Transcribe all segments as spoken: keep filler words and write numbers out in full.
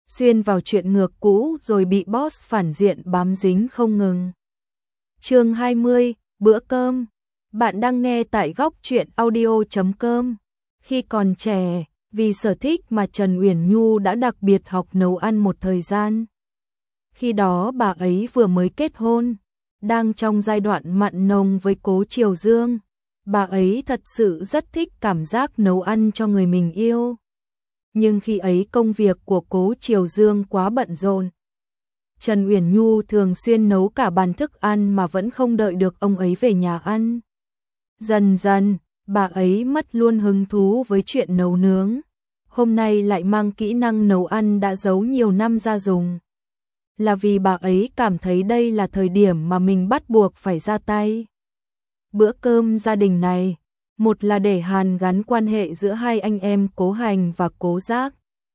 xuyên vào chuyện ngược cũ rồi bị boss phản diện bám dính không ngừng. Chương hai mươi, bữa cơm. Bạn đang nghe tại góc truyện audio chấm com. Khi còn trẻ, vì sở thích mà Trần Uyển Nhu đã đặc biệt học nấu ăn một thời gian. Khi đó bà ấy vừa mới kết hôn, đang trong giai đoạn mặn nồng với Cố Triều Dương. Bà ấy thật sự rất thích cảm giác nấu ăn cho người mình yêu. Nhưng khi ấy công việc của Cố Triều Dương quá bận rộn. Trần Uyển Nhu thường xuyên nấu cả bàn thức ăn mà vẫn không đợi được ông ấy về nhà ăn. Dần dần, bà ấy mất luôn hứng thú với chuyện nấu nướng. Hôm nay lại mang kỹ năng nấu ăn đã giấu nhiều năm ra dùng. Là vì bà ấy cảm thấy đây là thời điểm mà mình bắt buộc phải ra tay. Bữa cơm gia đình này, một là để hàn gắn quan hệ giữa hai anh em Cố Hành và Cố Giác.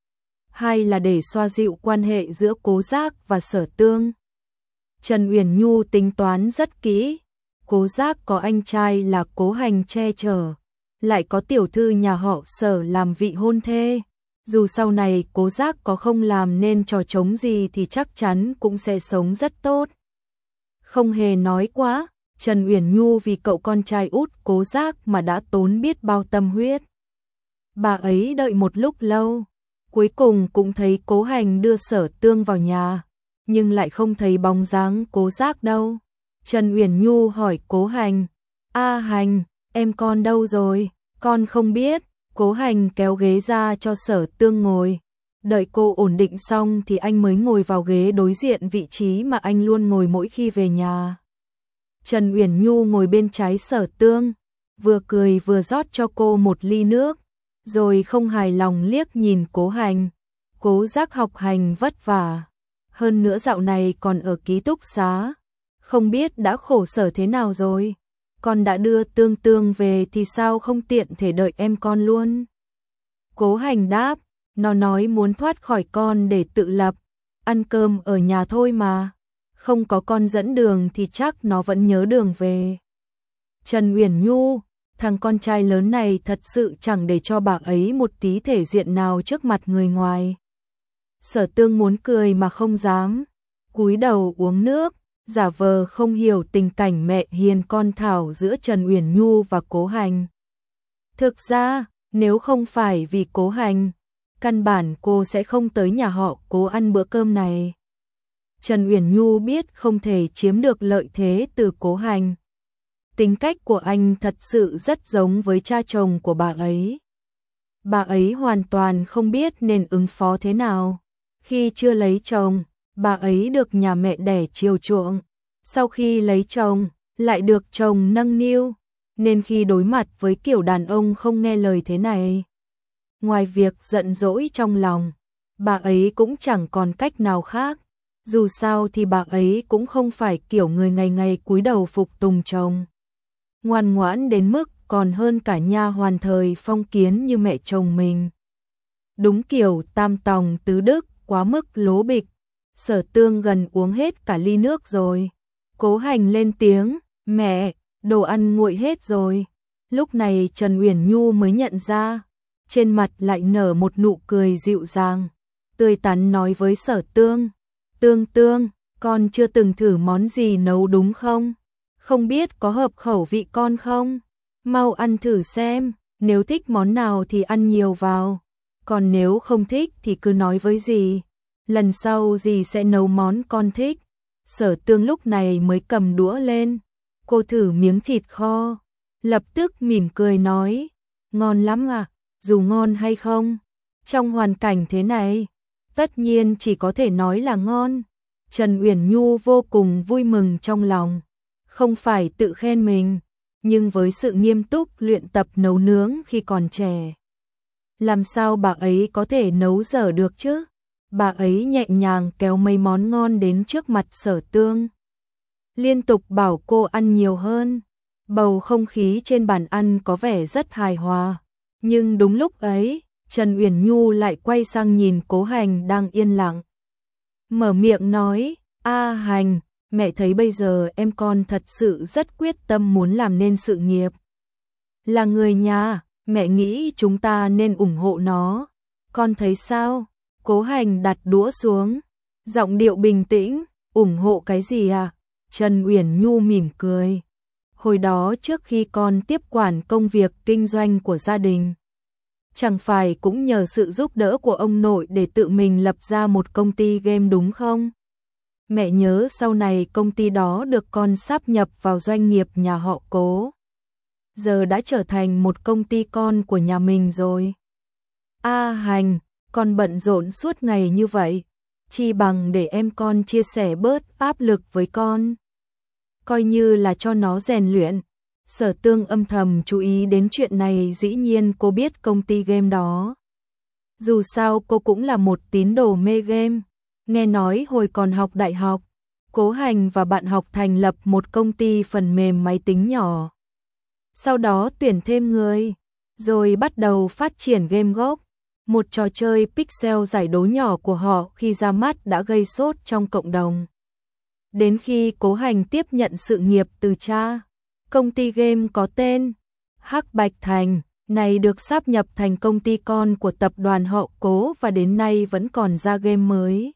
Hai là để xoa dịu quan hệ giữa Cố Giác và Sở Tương. Trần Uyển Nhu tính toán rất kỹ. Cố Giác có anh trai là Cố Hành che chở, lại có tiểu thư nhà họ Sở làm vị hôn thê. Dù sau này Cố Giác có không làm nên trò trống gì thì chắc chắn cũng sẽ sống rất tốt. Không hề nói quá, Trần Uyển Nhu vì cậu con trai út Cố Giác mà đã tốn biết bao tâm huyết. Bà ấy đợi một lúc lâu, cuối cùng cũng thấy Cố Hành đưa Sở Tương vào nhà, nhưng lại không thấy bóng dáng Cố Giác đâu. Trần Uyển Nhu hỏi Cố Hành, A Hành, em con đâu rồi? Con không biết. Cố Hành kéo ghế ra cho Sở Tương ngồi. Đợi cô ổn định xong thì anh mới ngồi vào ghế đối diện vị trí mà anh luôn ngồi mỗi khi về nhà. Trần Uyển Nhu ngồi bên trái Sở Tương, vừa cười vừa rót cho cô một ly nước, rồi không hài lòng liếc nhìn Cố Hành. Cố Giác học hành vất vả, hơn nữa dạo này còn ở ký túc xá, không biết đã khổ sở thế nào rồi. Con đã đưa Tương Tương về thì sao không tiện thể đợi em con luôn? Cố Hành đáp, nó nói muốn thoát khỏi con để tự lập, ăn cơm ở nhà thôi mà, không có con dẫn đường thì chắc nó vẫn nhớ đường về. Trần Uyển Nhu, thằng con trai lớn này thật sự chẳng để cho bà ấy một tí thể diện nào trước mặt người ngoài. Sở Tương muốn cười mà không dám, cúi đầu uống nước, giả vờ không hiểu tình cảnh mẹ hiền con Thảo giữa Trần Uyển Nhu và Cố Hành. Thực ra, nếu không phải vì Cố Hành, căn bản cô sẽ không tới nhà họ Cố ăn bữa cơm này. Trần Uyển Nhu biết không thể chiếm được lợi thế từ Cố Hành. Tính cách của anh thật sự rất giống với cha chồng của bà ấy. Bà ấy hoàn toàn không biết nên ứng phó thế nào. Khi chưa lấy chồng, bà ấy được nhà mẹ đẻ chiều chuộng. Sau khi lấy chồng, lại được chồng nâng niu. Nên khi đối mặt với kiểu đàn ông không nghe lời thế này, ngoài việc giận dỗi trong lòng, bà ấy cũng chẳng còn cách nào khác. Dù sao thì bà ấy cũng không phải kiểu người ngày ngày cúi đầu phục tùng chồng. Ngoan ngoãn đến mức còn hơn cả nha hoàn thời phong kiến như mẹ chồng mình. Đúng kiểu tam tòng tứ đức, quá mức lố bịch. Sở Tương gần uống hết cả ly nước rồi. Cố Hành lên tiếng, mẹ, đồ ăn nguội hết rồi. Lúc này Trần Uyển Nhu mới nhận ra, trên mặt lại nở một nụ cười dịu dàng, tươi tắn nói với Sở Tương, Tương Tương, con chưa từng thử món gì nấu đúng không? Không biết có hợp khẩu vị con không? Mau ăn thử xem, nếu thích món nào thì ăn nhiều vào, còn nếu không thích thì cứ nói với dì, lần sau dì sẽ nấu món con thích. Sở Tương lúc này mới cầm đũa lên, cô thử miếng thịt kho, lập tức mỉm cười nói, ngon lắm à, dù ngon hay không, trong hoàn cảnh thế này, tất nhiên chỉ có thể nói là ngon. Trần Uyển Nhu vô cùng vui mừng trong lòng, không phải tự khen mình, nhưng với sự nghiêm túc luyện tập nấu nướng khi còn trẻ, làm sao bà ấy có thể nấu dở được chứ? Bà ấy nhẹ nhàng kéo mấy món ngon đến trước mặt Sở Tương, liên tục bảo cô ăn nhiều hơn. Bầu không khí trên bàn ăn có vẻ rất hài hòa, nhưng đúng lúc ấy, Trần Uyển Nhu lại quay sang nhìn Cố Hành đang yên lặng. Mở miệng nói, A Hành, mẹ thấy bây giờ em con thật sự rất quyết tâm muốn làm nên sự nghiệp. Là người nhà, mẹ nghĩ chúng ta nên ủng hộ nó. Con thấy sao? Cố Hành đặt đũa xuống, giọng điệu bình tĩnh, ủng hộ cái gì à? Trần Uyển Nhu mỉm cười. Hồi đó trước khi con tiếp quản công việc kinh doanh của gia đình, chẳng phải cũng nhờ sự giúp đỡ của ông nội để tự mình lập ra một công ty game đúng không? Mẹ nhớ sau này công ty đó được con sáp nhập vào doanh nghiệp nhà họ Cố. Giờ đã trở thành một công ty con của nhà mình rồi. A Hành, con bận rộn suốt ngày như vậy, chi bằng để em con chia sẻ bớt áp lực với con. Coi như là cho nó rèn luyện. Sở Tương âm thầm chú ý đến chuyện này, dĩ nhiên cô biết công ty game đó. Dù sao cô cũng là một tín đồ mê game. Nghe nói hồi còn học đại học, Cố Hành và bạn học thành lập một công ty phần mềm máy tính nhỏ. Sau đó tuyển thêm người, rồi bắt đầu phát triển game gốc. Một trò chơi pixel giải đố nhỏ của họ khi ra mắt đã gây sốt trong cộng đồng. Đến khi Cố Hành tiếp nhận sự nghiệp từ cha, công ty game có tên Hắc Bạch Thành này được sáp nhập thành công ty con của tập đoàn họ Cố và đến nay vẫn còn ra game mới.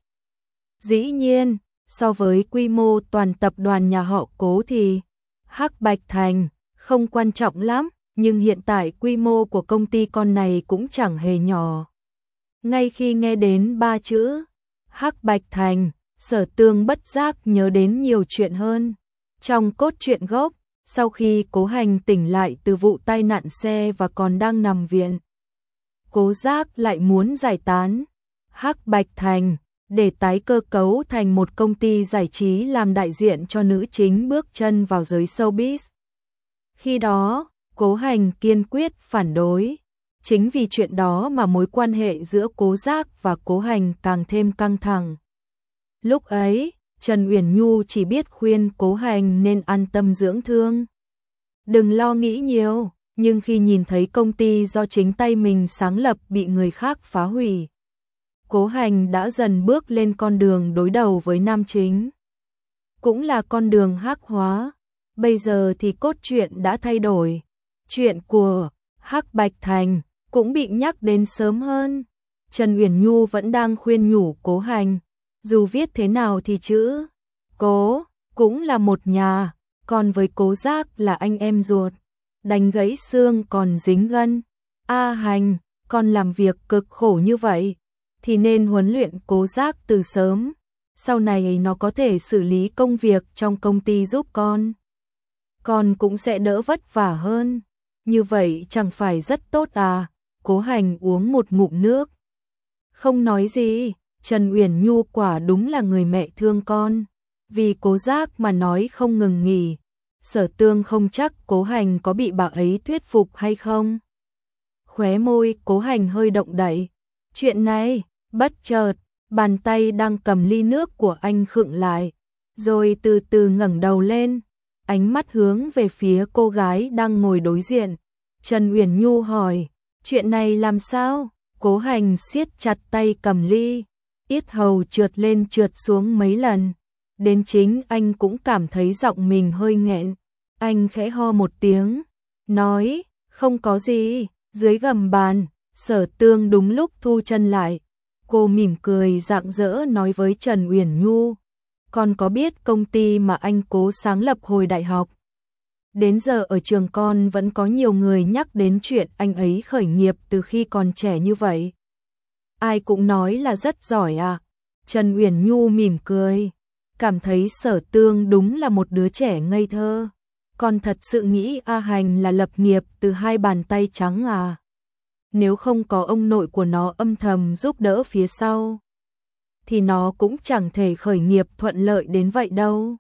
Dĩ nhiên, so với quy mô toàn tập đoàn nhà họ Cố thì Hắc Bạch Thành không quan trọng lắm, nhưng hiện tại quy mô của công ty con này cũng chẳng hề nhỏ. Ngay khi nghe đến ba chữ Hắc Bạch Thành, Sở Tương bất giác nhớ đến nhiều chuyện hơn. Trong cốt truyện gốc, sau khi Cố Hành tỉnh lại từ vụ tai nạn xe và còn đang nằm viện, Cố Giác lại muốn giải tán Hắc Bạch Thành để tái cơ cấu thành một công ty giải trí làm đại diện cho nữ chính bước chân vào giới showbiz. Khi đó, Cố Hành kiên quyết phản đối. Chính vì chuyện đó mà mối quan hệ giữa Cố Giác và Cố Hành càng thêm căng thẳng. Lúc ấy, Trần Uyển Nhu chỉ biết khuyên Cố Hành nên an tâm dưỡng thương. Đừng lo nghĩ nhiều, nhưng khi nhìn thấy công ty do chính tay mình sáng lập bị người khác phá hủy, Cố Hành đã dần bước lên con đường đối đầu với nam chính. Cũng là con đường hắc hóa. Bây giờ thì cốt truyện đã thay đổi. Chuyện của Hắc Bạch Thành cũng bị nhắc đến sớm hơn. Trần Uyển Nhu vẫn đang khuyên nhủ Cố Hành, dù viết thế nào thì chữ Cố cũng là một nhà, còn với Cố Giác là anh em ruột, đánh gãy xương còn dính gân. A Hành, con làm việc cực khổ như vậy thì nên huấn luyện Cố Giác từ sớm, sau này nó có thể xử lý công việc trong công ty giúp con. Con cũng sẽ đỡ vất vả hơn. Như vậy chẳng phải rất tốt à? Cố Hành uống một ngụm nước. Không nói gì, Trần Uyển Nhu quả đúng là người mẹ thương con. Vì Cố Giác mà nói không ngừng nghỉ. Sở Tương không chắc Cố Hành có bị bà ấy thuyết phục hay không. Khóe môi Cố Hành hơi động đậy. Chuyện này, bất chợt, bàn tay đang cầm ly nước của anh khựng lại, rồi từ từ ngẩng đầu lên, ánh mắt hướng về phía cô gái đang ngồi đối diện. Trần Uyển Nhu hỏi, chuyện này làm sao? Cố Hành siết chặt tay cầm ly, yết hầu trượt lên trượt xuống mấy lần. Đến chính anh cũng cảm thấy giọng mình hơi nghẹn. Anh khẽ ho một tiếng, nói, không có gì. Dưới gầm bàn, Sở Tương đúng lúc thu chân lại. Cô mỉm cười rạng rỡ nói với Trần Uyển Nhu, con có biết công ty mà anh Cố sáng lập hồi đại học? Đến giờ ở trường con vẫn có nhiều người nhắc đến chuyện anh ấy khởi nghiệp từ khi còn trẻ như vậy. Ai cũng nói là rất giỏi à? Trần Uyển Nhu mỉm cười, cảm thấy Sở Tương đúng là một đứa trẻ ngây thơ. Con thật sự nghĩ A Hành là lập nghiệp từ hai bàn tay trắng à? Nếu không có ông nội của nó âm thầm giúp đỡ phía sau, thì nó cũng chẳng thể khởi nghiệp thuận lợi đến vậy đâu.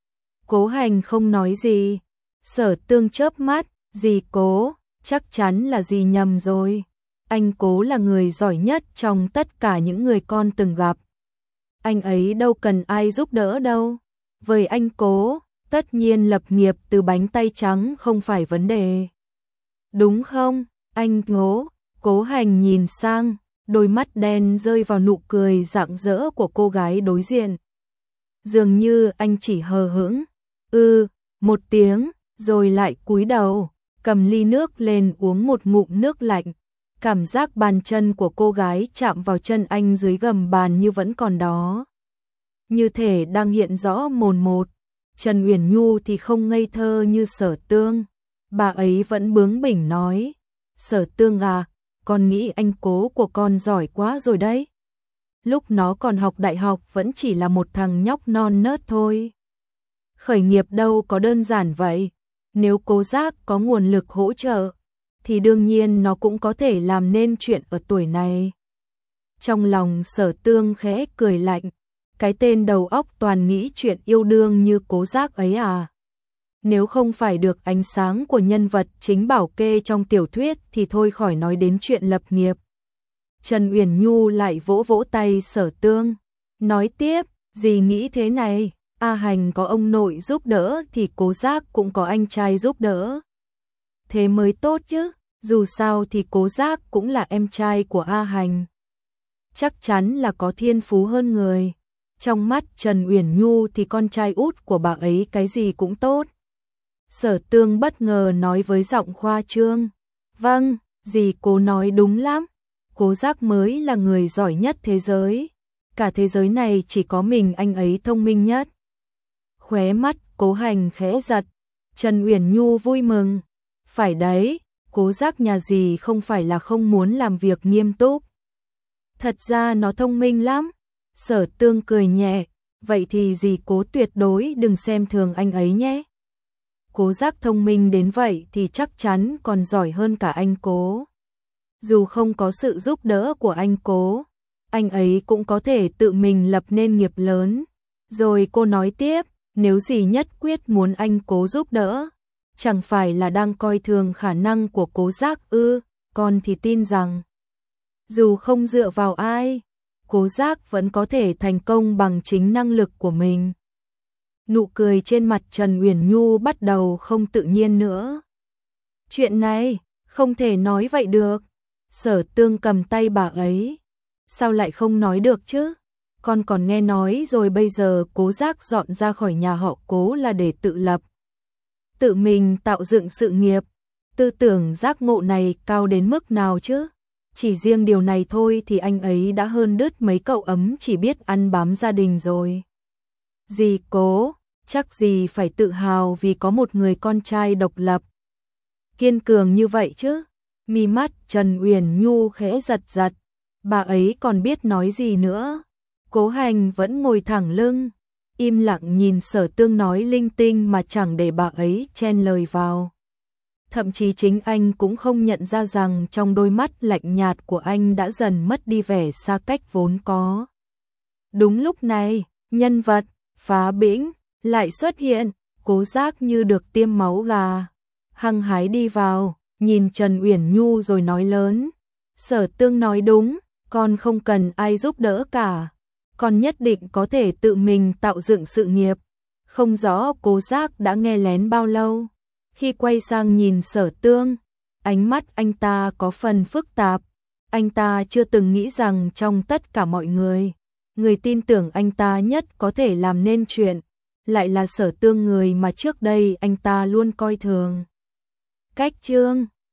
Cố Hành không nói gì. Sở Tương chớp mắt, dì Cố, chắc chắn là dì nhầm rồi. Anh Cố là người giỏi nhất trong tất cả những người con từng gặp. Anh ấy đâu cần ai giúp đỡ đâu. Với anh Cố, tất nhiên lập nghiệp từ bánh tay trắng không phải vấn đề. Đúng không, anh Cố? Cố Hành nhìn sang, đôi mắt đen rơi vào nụ cười rạng rỡ của cô gái đối diện. Dường như anh chỉ hờ hững, ư, ừ, một tiếng, rồi lại cúi đầu, cầm ly nước lên uống một ngụm nước lạnh. Cảm giác bàn chân của cô gái chạm vào chân anh dưới gầm bàn như vẫn còn đó. Như thể đang hiện rõ mồn một. Trần Uyển Nhu thì không ngây thơ như Sở Tương. Bà ấy vẫn bướng bỉnh nói, Sở Tương à, con nghĩ anh Cố của con giỏi quá rồi đấy. Lúc nó còn học đại học vẫn chỉ là một thằng nhóc non nớt thôi. Khởi nghiệp đâu có đơn giản vậy. Nếu Cố Giác có nguồn lực hỗ trợ, thì đương nhiên nó cũng có thể làm nên chuyện ở tuổi này. Trong lòng Sở Tương khẽ cười lạnh, cái tên đầu óc toàn nghĩ chuyện yêu đương như Cố Giác ấy à. Nếu không phải được ánh sáng của nhân vật chính bảo kê trong tiểu thuyết thì thôi khỏi nói đến chuyện lập nghiệp. Trần Uyển Nhu lại vỗ vỗ tay Sở Tương, nói tiếp, dì nghĩ thế này, A Hành có ông nội giúp đỡ thì Cố Giác cũng có anh trai giúp đỡ. Thế mới tốt chứ, dù sao thì Cố Giác cũng là em trai của A Hành. Chắc chắn là có thiên phú hơn người. Trong mắt Trần Uyển Nhu thì con trai út của bà ấy cái gì cũng tốt. Sở Tương bất ngờ nói với giọng khoa trương, vâng, dì Cố nói đúng lắm. Cố Giác mới là người giỏi nhất thế giới. Cả thế giới này chỉ có mình anh ấy thông minh nhất. Khóe mắt Cố Hành khẽ giật. Trần Uyển Nhu vui mừng. Phải đấy, Cố Giác nhà dì không phải là không muốn làm việc nghiêm túc. Thật ra nó thông minh lắm. Sở Tương cười nhẹ. Vậy thì dì Cố tuyệt đối đừng xem thường anh ấy nhé. Cố Giác thông minh đến vậy thì chắc chắn còn giỏi hơn cả anh Cố. Dù không có sự giúp đỡ của anh Cố, anh ấy cũng có thể tự mình lập nên nghiệp lớn. Rồi cô nói tiếp, nếu dì nhất quyết muốn anh Cố giúp đỡ, chẳng phải là đang coi thường khả năng của Cố Giác ư? Con thì tin rằng, dù không dựa vào ai, Cố Giác vẫn có thể thành công bằng chính năng lực của mình. Nụ cười trên mặt Trần Uyển Nhu bắt đầu không tự nhiên nữa. Chuyện này, không thể nói vậy được. Sở Tương cầm tay bà ấy. Sao lại không nói được chứ? Con còn nghe nói rồi, bây giờ Cố Giác dọn ra khỏi nhà họ Cố là để tự lập. Tự mình tạo dựng sự nghiệp. Tư tưởng giác ngộ này cao đến mức nào chứ? Chỉ riêng điều này thôi thì anh ấy đã hơn đứt mấy cậu ấm chỉ biết ăn bám gia đình rồi. Dì Cố, chắc dì phải tự hào vì có một người con trai độc lập, kiên cường như vậy chứ. Mi mắt Trần Uyển Nhu khẽ giật giật, bà ấy còn biết nói gì nữa. Cố Hành vẫn ngồi thẳng lưng, im lặng nhìn Sở Tương nói linh tinh mà chẳng để bà ấy chen lời vào. Thậm chí chính anh cũng không nhận ra rằng trong đôi mắt lạnh nhạt của anh đã dần mất đi vẻ xa cách vốn có. Đúng lúc này, nhân vật Phá Bĩnh lại xuất hiện. Cố Giác như được tiêm máu gà, hăng hái đi vào, nhìn Trần Uyển Nhu rồi nói lớn, Sở Tương nói đúng, con không cần ai giúp đỡ cả, con nhất định có thể tự mình tạo dựng sự nghiệp. Không rõ Cố Giác đã nghe lén bao lâu, khi quay sang nhìn Sở Tương, ánh mắt anh ta có phần phức tạp. Anh ta chưa từng nghĩ rằng trong tất cả mọi người, người tin tưởng anh ta nhất có thể làm nên chuyện, lại là Sở Tương, người mà trước đây anh ta luôn coi thường. Cách chương